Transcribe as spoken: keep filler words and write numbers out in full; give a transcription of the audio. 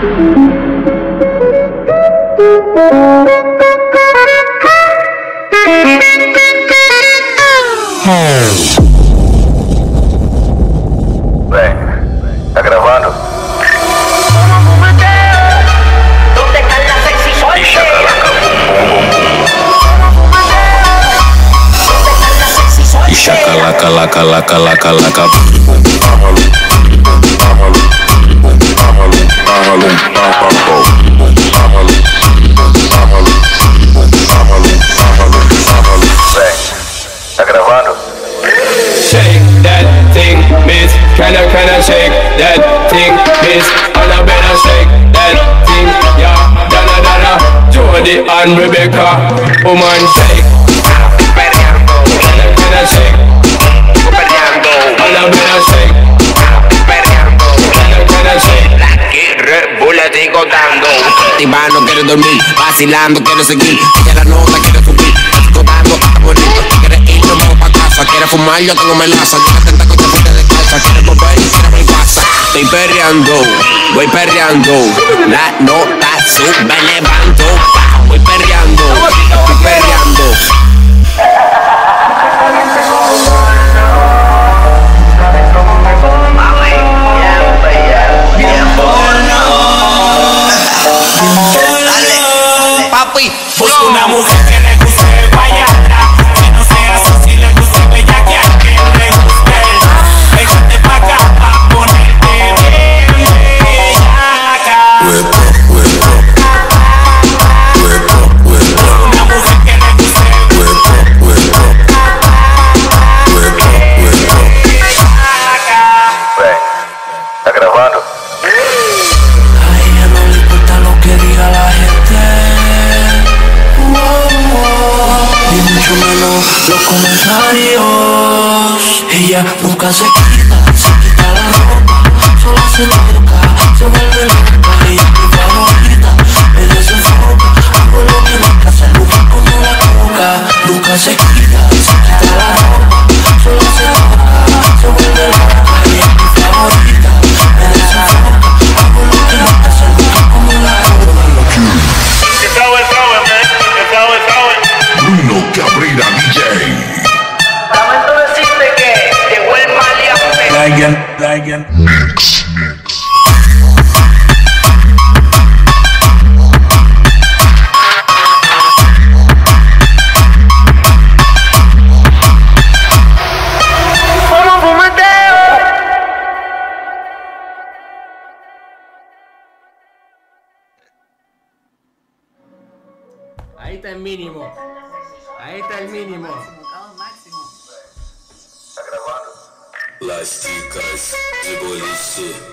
Ven, ¿está grabando? ¿Dónde están las sexy sueltas? Y shakalaka, ¿Dónde están las sexy sueltas? y shakalaka, laka, laka, laka, laka. Ven, ¿está grabando? Shake that thing, miss. Can I, can I shake that thing, miss? And I better shake that thing, yeah. Donna, Donna, Jody and Rebecca. Woman, shake. Perreando, Can I, can I shake? perreando, And I better shake. perreando. Can I, can I shake? Aquí Red Bull le estoy contando. Activa, no quiere dormir, vacilando, quiere seguir. Ella la nota quiere subir, escotando hasta morir. Quiere ir, no vamos pa' casa. Quiere fumar, yo tengo melaza. Quiere tentar con fuerte de casa. Quiere volver y quiere ver casa. Estoy perreando, voy perreando. La nota sube, levanto, pa, voy perreando, estoy perreando. Papi, Busco una mujer que le guste guayana, que no sea así, le guste bellaquear, que le guste. Véngate pa' acá pa' ponerte bien bellaca. Una mujer que le guste bellaca. Ven, ¿está grabando? A ella no le importa lo que diga la gente, ni mucho menos los comentarios. Ella nunca se quita, se quita la ropa, solo se toca, se vuelve loca. Ella es mi favorita, ella se enfoca, hago lo que nunca se lucha como la coca. Nunca se quita, se quita la ropa, solo se toca, se vuelve loca. Ella es mi favorita, ella se enfoca, hago lo que nunca se lucha como la coca. Bruno Cabrera D J. Lamento decirte que llegó el maleante. Lagan, lagan. Mix, mix. ¡Como fumeteo! Ahí está el mínimo. Ahí está el mínimo. ¿Está grabando? Las chicas de boliche